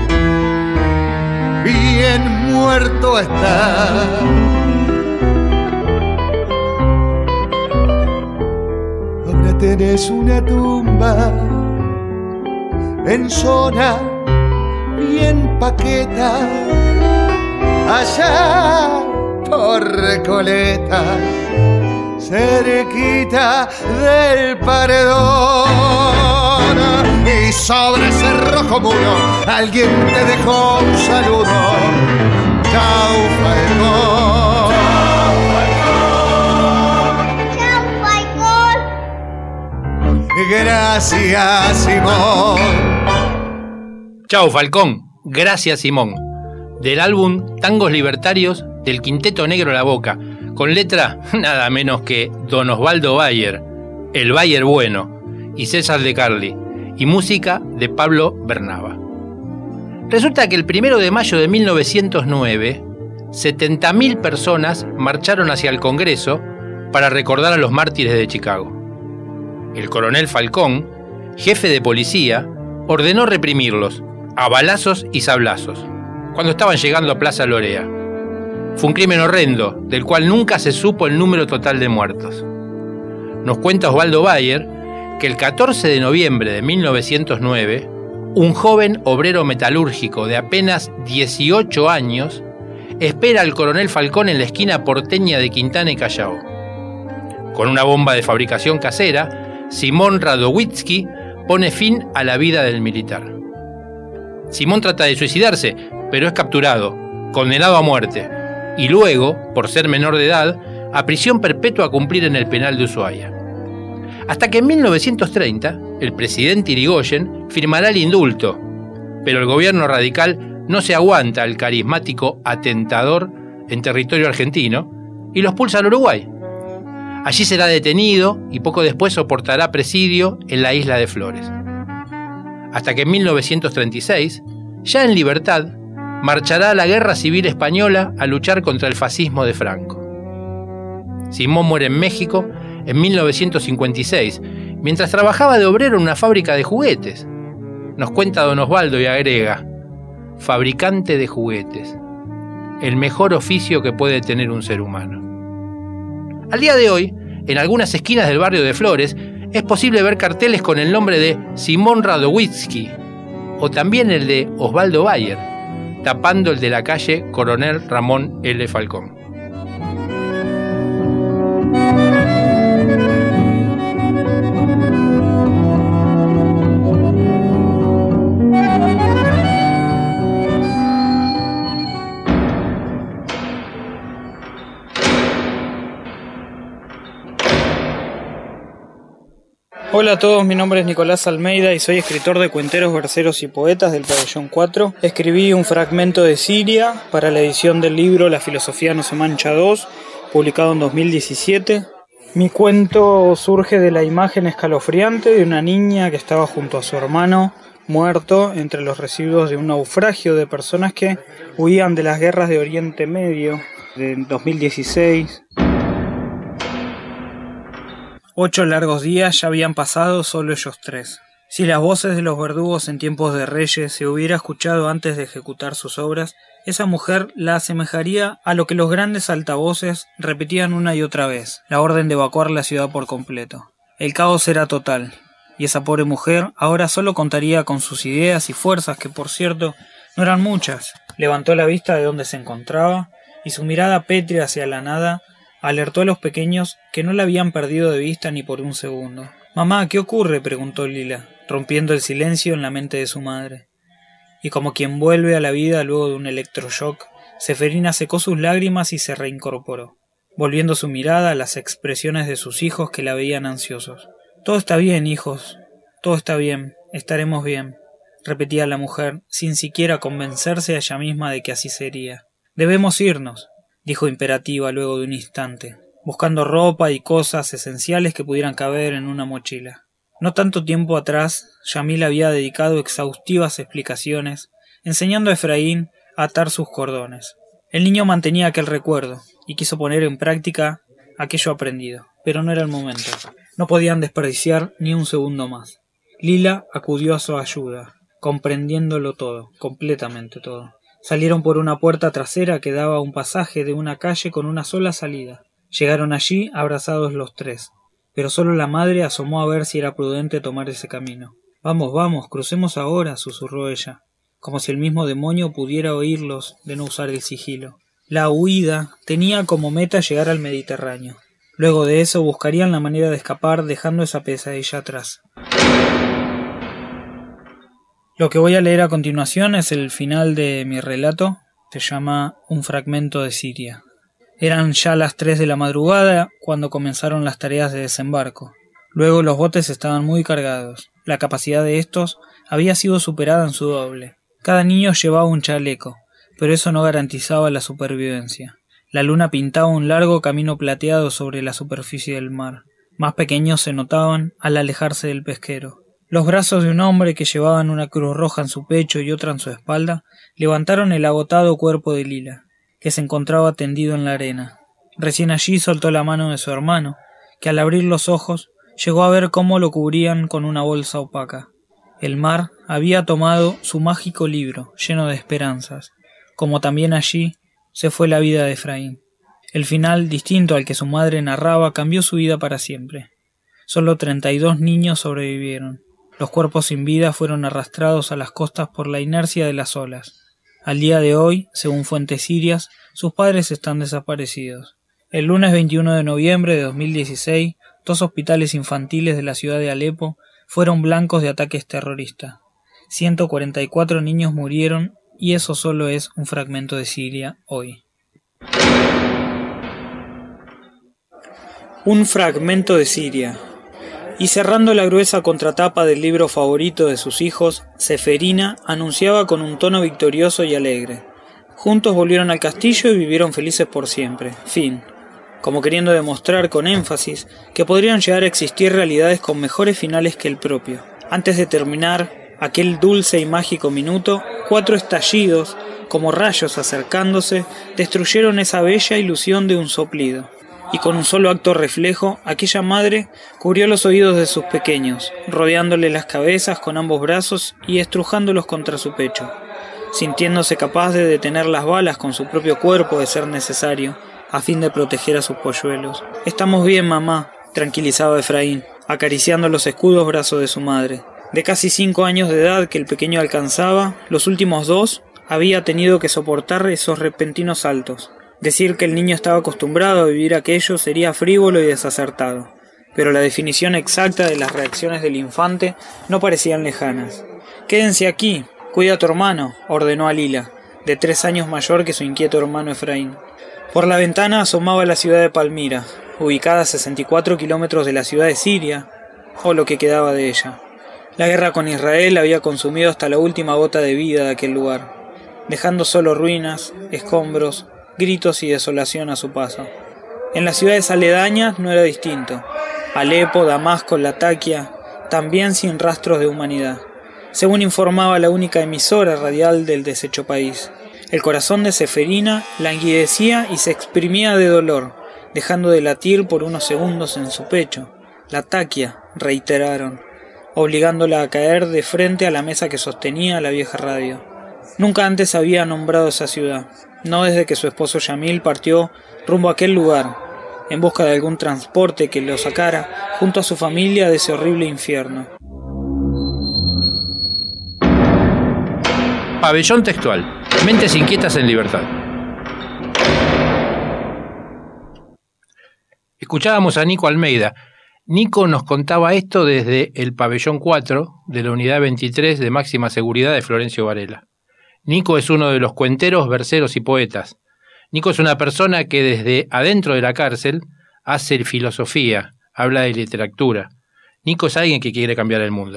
bien muerto está. Ahora tenés una tumba en zona bien paqueta, allá por Recoleta, cerquita del paredón. Y sobre ese rojo muro alguien te dejó un saludo. Chau, Falcón. Chau, Falcón. Gracias, Simón. Chau, Falcón. Gracias, Simón. Del álbum Tangos Libertarios del Quinteto Negro La Boca, con letra nada menos que Don Osvaldo Bayer, el Bayer bueno, y César de Carli, y música de Pablo Bernaba. Resulta que el primero de mayo de mil novecientos nueve, setenta mil personas marcharon hacia el Congreso para recordar a los mártires de Chicago. El coronel Falcón, jefe de policía, ordenó reprimirlos a balazos y sablazos cuando estaban llegando a Plaza Lorea. Fue un crimen horrendo, del cual nunca se supo el número total de muertos. Nos cuenta Osvaldo Bayer que el catorce de noviembre de mil novecientos nueve, un joven obrero metalúrgico de apenas dieciocho años espera al coronel Falcón en la esquina porteña de Quintana y Callao. Con una bomba de fabricación casera, Simón Radowitzki pone fin a la vida del militar. Simón trata de suicidarse, pero es capturado, condenado a muerte, y luego, por ser menor de edad, a prisión perpetua a cumplir en el penal de Ushuaia. Hasta que en mil novecientos treinta, el presidente Irigoyen firmará el indulto, pero el gobierno radical no se aguanta al carismático atentador en territorio argentino y lo expulsa al Uruguay. Allí será detenido y poco después soportará presidio en la isla de Flores. Hasta que en mil novecientos treinta y seis, ya en libertad, marchará a la Guerra Civil Española a luchar contra el fascismo de Franco. Simón muere en México en mil novecientos cincuenta y seis, mientras trabajaba de obrero en una fábrica de juguetes. Nos cuenta don Osvaldo y agrega: fabricante de juguetes, el mejor oficio que puede tener un ser humano. Al día de hoy, en algunas esquinas del barrio de Flores, es posible ver carteles con el nombre de Simón Radowitzki, o también el de Osvaldo Bayer, tapando el de la calle Coronel Ramón L. Falcón. Hola a todos, mi nombre es Nicolás Almeida y soy escritor de cuenteros, verseros y poetas del Pabellón cuatro. Escribí un fragmento de Siria para la edición del libro La filosofía no se mancha dos, publicado en dos mil diecisiete. Mi cuento surge de la imagen escalofriante de una niña que estaba junto a su hermano, muerto entre los residuos de un naufragio de personas que huían de las guerras de Oriente Medio de dos mil dieciséis. Ocho largos días ya habían pasado solo ellos tres. Si las voces de los verdugos en tiempos de reyes se hubiera escuchado antes de ejecutar sus obras, esa mujer la asemejaría a lo que los grandes altavoces repetían una y otra vez, la orden de evacuar la ciudad por completo. El caos era total, y esa pobre mujer ahora solo contaría con sus ideas y fuerzas, que por cierto no eran muchas. Levantó la vista de donde se encontraba, y su mirada pétrea hacia la nada alertó a los pequeños que no la habían perdido de vista ni por un segundo. «Mamá, ¿qué ocurre?», preguntó Lila, rompiendo el silencio en la mente de su madre. Y como quien vuelve a la vida luego de un electroshock, Seferina secó sus lágrimas y se reincorporó, volviendo su mirada a las expresiones de sus hijos que la veían ansiosos. «Todo está bien, hijos, todo está bien, estaremos bien», repetía la mujer, sin siquiera convencerse a ella misma de que así sería. «Debemos irnos», dijo imperativa luego de un instante, buscando ropa y cosas esenciales que pudieran caber en una mochila. No tanto tiempo atrás, Yamil había dedicado exhaustivas explicaciones, enseñando a Efraín a atar sus cordones. El niño mantenía aquel recuerdo, y quiso poner en práctica aquello aprendido, pero no era el momento. No podían desperdiciar ni un segundo más. Lila acudió a su ayuda, comprendiéndolo todo, completamente todo. Salieron por una puerta trasera que daba a un pasaje de una calle con una sola salida. Llegaron allí abrazados los tres, pero solo la madre asomó a ver si era prudente tomar ese camino. «Vamos, vamos, crucemos ahora», susurró ella, como si el mismo demonio pudiera oírlos de no usar el sigilo. La huida tenía como meta llegar al Mediterráneo. Luego de eso buscarían la manera de escapar dejando esa pesadilla atrás. Lo que voy a leer a continuación es el final de mi relato. Se llama Un fragmento de Siria. Eran ya las tres de la madrugada cuando comenzaron las tareas de desembarco. Luego los botes estaban muy cargados. La capacidad de estos había sido superada en su doble. Cada niño llevaba un chaleco, pero eso no garantizaba la supervivencia. La luna pintaba un largo camino plateado sobre la superficie del mar. Más pequeños se notaban al alejarse del pesquero. Los brazos de un hombre que llevaban una cruz roja en su pecho y otra en su espalda levantaron el agotado cuerpo de Lila, que se encontraba tendido en la arena. Recién allí soltó la mano de su hermano, que al abrir los ojos llegó a ver cómo lo cubrían con una bolsa opaca. El mar había tomado su mágico libro, lleno de esperanzas, como también allí se fue la vida de Efraín. El final, distinto al que su madre narraba, cambió su vida para siempre. Solo treinta y dos niños sobrevivieron. Los cuerpos sin vida fueron arrastrados a las costas por la inercia de las olas. Al día de hoy, según fuentes sirias, sus padres están desaparecidos. El lunes veintiuno de noviembre de dos mil dieciséis, dos hospitales infantiles de la ciudad de Alepo fueron blancos de ataques terroristas. ciento cuarenta y cuatro niños murieron y eso solo es un fragmento de Siria hoy. Un fragmento de Siria. Y cerrando la gruesa contratapa del libro favorito de sus hijos, Seferina anunciaba con un tono victorioso y alegre: juntos volvieron al castillo y vivieron felices por siempre. Fin. Como queriendo demostrar con énfasis que podrían llegar a existir realidades con mejores finales que el propio. Antes de terminar aquel dulce y mágico minuto, cuatro estallidos, como rayos acercándose, destruyeron esa bella ilusión de un soplido. Y con un solo acto reflejo, aquella madre cubrió los oídos de sus pequeños, rodeándole las cabezas con ambos brazos y estrujándolos contra su pecho, sintiéndose capaz de detener las balas con su propio cuerpo de ser necesario, a fin de proteger a sus polluelos. «Estamos bien, mamá», tranquilizaba Efraín, acariciando los escudos brazos de su madre. De casi cinco años de edad que el pequeño alcanzaba, los últimos dos había tenido que soportar esos repentinos saltos. Decir que el niño estaba acostumbrado a vivir aquello sería frívolo y desacertado, pero la definición exacta de las reacciones del infante no parecían lejanas. «Quédense aquí, cuida a tu hermano», ordenó a Lila, de tres años mayor que su inquieto hermano Efraín. Por la ventana asomaba la ciudad de Palmira, ubicada a sesenta y cuatro kilómetros de la ciudad de Siria, o lo que quedaba de ella. La guerra con Israel había consumido hasta la última gota de vida de aquel lugar, dejando solo ruinas, escombros, gritos y desolación a su paso. En las ciudades aledañas no era distinto. Alepo, Damasco, Latakia, también sin rastros de humanidad, según informaba la única emisora radial del deshecho país. El corazón de Seferina languidecía y se exprimía de dolor, dejando de latir por unos segundos en su pecho. Latakia, reiteraron, obligándola a caer de frente a la mesa que sostenía la vieja radio. Nunca antes había nombrado esa ciudad, no desde que su esposo Yamil partió rumbo a aquel lugar, en busca de algún transporte que lo sacara junto a su familia de ese horrible infierno. Pabellón textual. Mentes inquietas en libertad. Escuchábamos a Nico Almeida. Nico nos contaba esto desde el pabellón cuatro de la unidad veintitrés de máxima seguridad de Florencio Varela. Nico es uno de los cuenteros, verseros y poetas. Nico es una persona que desde adentro de la cárcel hace filosofía, habla de literatura. Nico es alguien que quiere cambiar el mundo.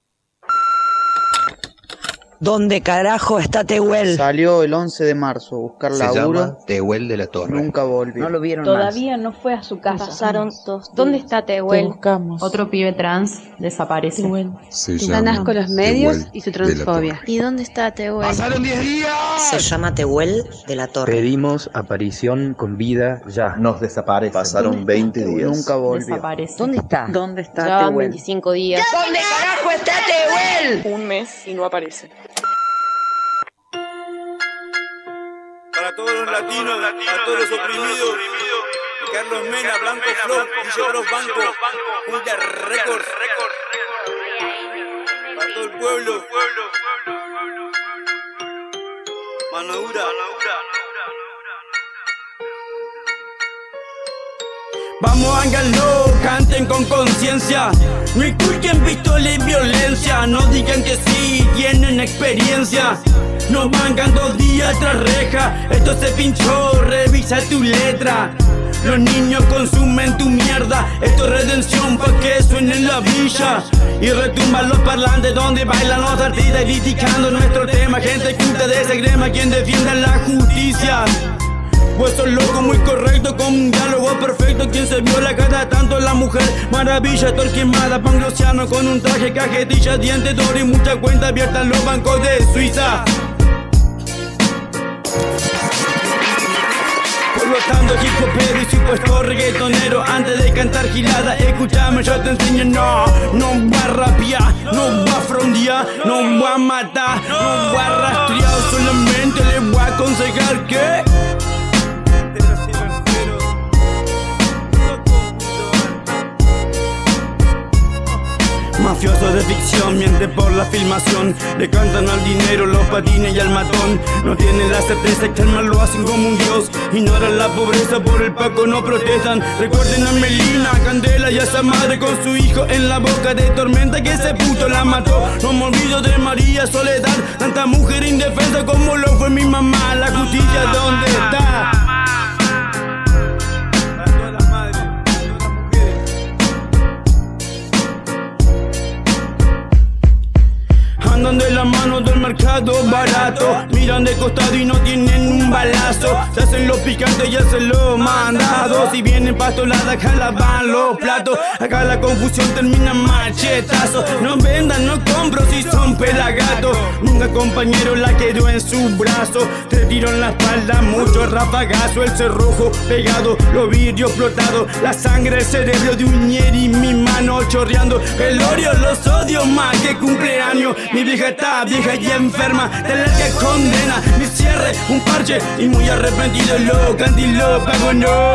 ¿Dónde carajo está Tehuel? Salió el once de marzo a buscar Se laburo. llama Tehuel de la Torre. Nunca volvió. No lo vieron Todavía no fue a su casa. Pasaron dos. ¿Dónde está Tehuel? buscamos. Otro pibe trans desaparece. Tehuel. Se Tú llama ganas con los medios Tehuel y su de la transfobia. Torre. ¿Y dónde está Tehuel? ¡Pasaron diez días! Se llama Tehuel de la Torre. Pedimos aparición con vida ya. Nos desaparece. Pasaron veinte días. Nunca volvió. Desaparece. ¿Dónde está? ¿Dónde está Llevan Tehuel? veinticinco días. ¿Dónde carajo está Tehuel? Un mes y no aparece. Para todos los latinos, a todos los oprimidos, Carlos Mena, Blanco Flow, D J Bros Banco, Junta Records, para todo el pueblo, mano dura. Vamos, háganlo, canten con conciencia. No escuchen pistola y violencia. No digan que sí, tienen experiencia. No bancan dos días tras reja. Esto se pinchó, revisa tu letra. Los niños consumen tu mierda. Esto es redención pa' que suene en la villa. Y retumban los parlantes donde bailan los artistas criticando nuestro tema. Gente culta de esa crema, quien defienda la justicia. Pues son loco muy correcto, con un diálogo perfecto. Quien se viola cada tanto la mujer. Maravilla, torquemada, pangrosiano con un traje, cajetilla, diente, duro y mucha cuenta abierta en los bancos de Suiza. Explotando hip hopero y supuesto reggaetonero. Antes de cantar gilada, escúchame, yo te enseño. No, no voy a rapear, no voy a frondear, no voy a matar, no voy a rastrear. Solamente les voy a aconsejar que Mafiosos de ficción, miente por la filmación. Le cantan al dinero, los patines y al matón. No tienen la certeza que el mal lo hacen como un dios. Ignoran la pobreza, por el Paco no protestan. Recuerden a Melina, Candela y a esa madre con su hijo en la boca de tormenta que ese puto la mató. No me olvido de María Soledad, tanta mujer indefensa como lo fue mi mamá. La justicia, ¿dónde está? Andan de la mano del mercado barato, miran de costado y no tienen un balazo. Se hacen los picantes y hacen los mandados. Si vienen pastoladas, acá lavan los platos. Acá la confusión termina machetazo. No vendan, no compro si son pelagatos. Nunca compañero la quedó en su brazo. Te tiró en la espalda, mucho rafagazo. El cerrojo pegado, los vidrios explotados. La sangre, el cerebro de Uñer y mi mano chorreando. El odio, los odios más que cumpleaños. Mi vieja está vieja y enferma, de la que condena. Mi cierre, un parche y muy arrepentido lo canto y lo pago, no.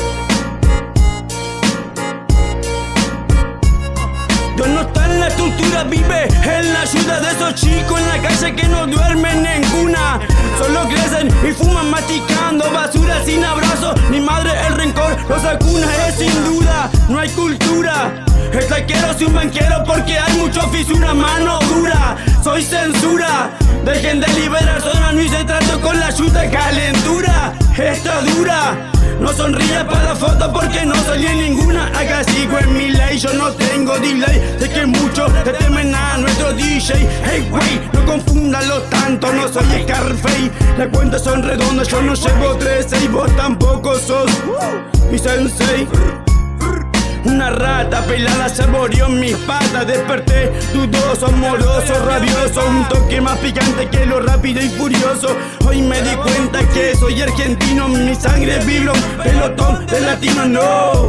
Dios no está en la estructura, vive en la ayuda de esos chicos en la calle que no duermen en cuna. Solo crecen y fuman masticando basura sin abrazo. Mi madre el rencor los acuna, es sin duda, no hay cultura. El taquero soy un banquero porque hay mucho fisura, mano dura, soy censura. Dejen de liberar zona, no hice trato con la ayuda, calentura. Está dura, no sonríe para la foto porque no salí en ninguna. Acá sigo en mi ley, yo no tengo delay. Sé que muchos le temen a nuestro D J. Hey wey, no confúndalo tanto, no soy Scarface. Las cuentas son redondas, yo no llevo trece y vos tampoco sos mi sensei. Una rata pelada se murió en mis patas. Desperté dudoso, amoroso, rabioso. Un toque más picante que lo rápido y furioso. Hoy me di cuenta que soy argentino. Mi sangre vibra un pelotón de latino, no.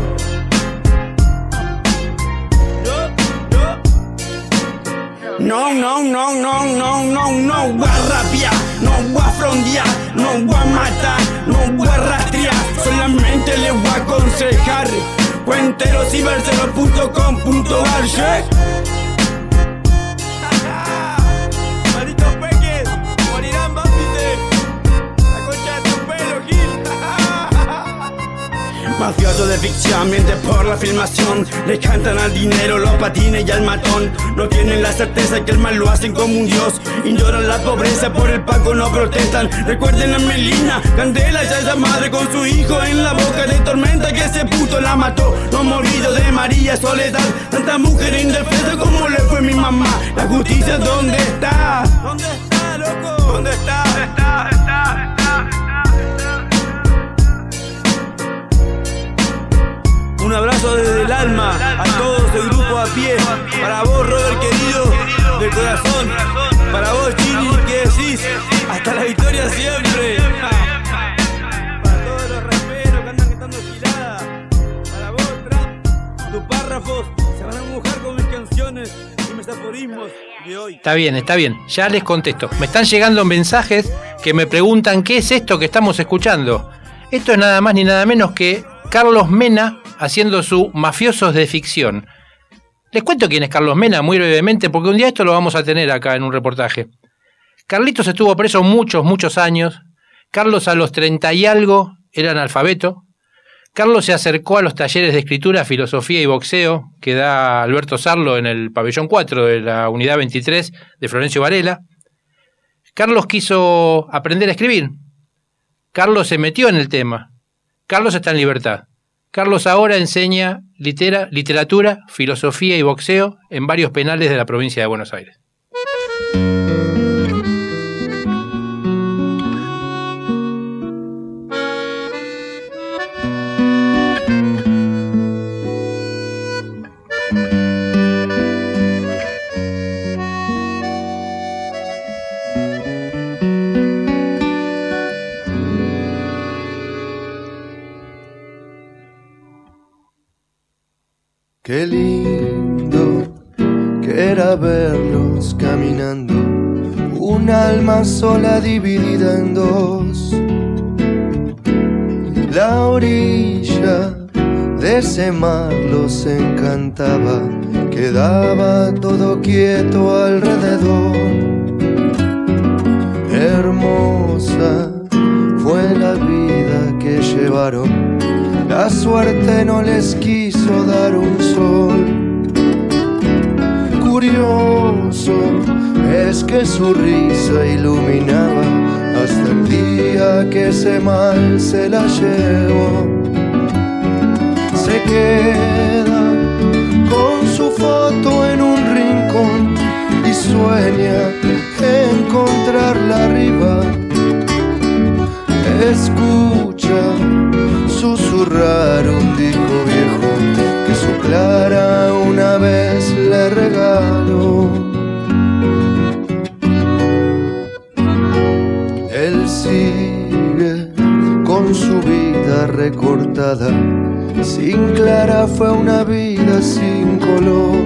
No, no, no, no, no, no, no voy a rapear, no voy a frondear, no voy a matar, no voy a rastrear. Solamente les voy a aconsejar. Cuenteros y versero punto com punto ar, yeah. Malditos peques, morirán bápices. La concha de tu pelo, Gil. Mafioso de ficción, miente por la filmación. Le cantan al dinero, los patines y al matón. No tienen la certeza que el mal lo hacen como un dios. Ignoran la pobreza, por el Paco no protestan. Recuerden a Melina, Candela y a esa madre con su hijo en la boca de tormenta que ese puto la mató. No me olvido de María Soledad, tanta mujer indefensa como le fue mi mamá. La justicia, ¿dónde está? ¿Dónde está, loco? ¿Dónde está? ¿Dónde está? ¿Está? Un abrazo desde el alma a todo ese grupo a pie. Para vos, Robert querido, del corazón. Para vos, Chini, ¿qué decís? Hasta la victoria siempre. Para todos los raperos que andan cantando gilada. Para vos, Trap, tus párrafos se van a mojar con mis canciones y mis aforismos de hoy. Está bien, está bien, ya les contesto. Me están llegando mensajes que me preguntan qué es esto que estamos escuchando. Esto es nada más ni nada menos que Carlos Mena haciendo su Mafiosos de Ficción. Les cuento quién es Carlos Mena muy brevemente porque un día esto lo vamos a tener acá en un reportaje. Carlitos estuvo preso muchos, muchos años. Carlos a los treinta y algo era analfabeto. Carlos se acercó a los talleres de escritura, filosofía y boxeo que da Alberto Sarlo en el pabellón cuatro de la unidad veintitrés de Florencio Varela. Carlos quiso aprender a escribir. Carlos se metió en el tema. Carlos está en libertad. Carlos ahora enseña litera, literatura, filosofía y boxeo en varios penales de la provincia de Buenos Aires. Qué lindo que era verlos caminando, un alma sola dividida en dos. La orilla de ese mar los encantaba, quedaba todo quieto alrededor. Hermosa fue la vida que llevaron, la suerte no les quiso dar un sol. Curioso es que su risa iluminaba hasta el día que ese mal se la llevó. Se queda con su foto en un rincón y sueña encontrarla arriba. Escucha susurrar un disco viejo que su Clara una vez le regaló. Él sigue con su vida recortada. Sin Clara fue una vida sin color.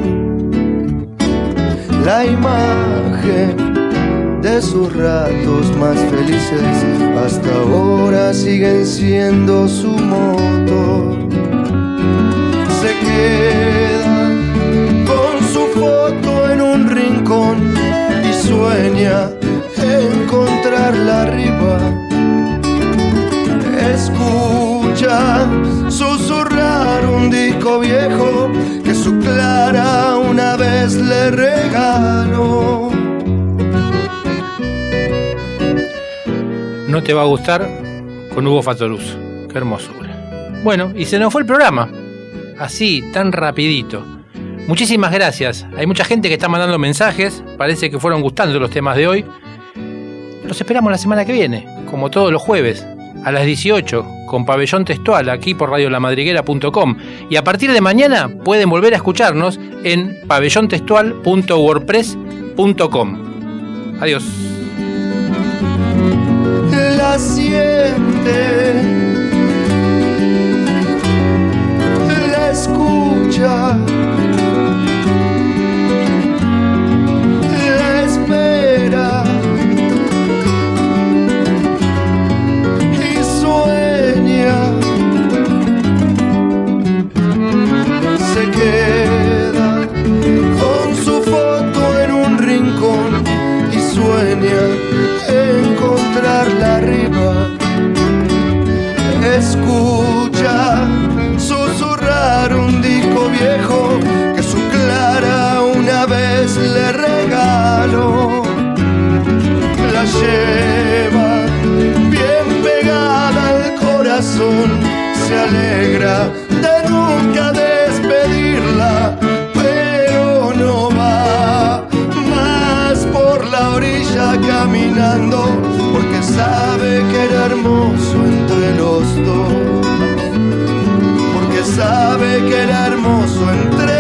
La imagen de sus ratos más felices hasta ahora siguen siendo su motor. Se queda con su foto en un rincón y sueña encontrarla arriba. Escucha susurrar un disco viejo que su Clara una vez le regaló. No te va a gustar con Hugo Fattoruso. Qué hermosura. Bueno, y se nos fue el programa. Así, tan rapidito. Muchísimas gracias. Hay mucha gente que está mandando mensajes. Parece que fueron gustando los temas de hoy. Los esperamos la semana que viene, como todos los jueves, a las dieciocho, con Pabellón Textual, aquí por radio la madriguera punto com. Y a partir de mañana pueden volver a escucharnos en pabellón textual punto wordpress punto com. Adiós. La siente, la escucha, la espera y sueña. Se queda con su foto en un rincón y sueña encontrarla arriba. Escucha susurrar un disco viejo que su Clara una vez le regaló. La lleva bien pegada al corazón, se alegra de nunca despedirla, pero no va más por la orilla caminando, porque sabe que era hermoso entre los dos, porque sabe que era hermoso entre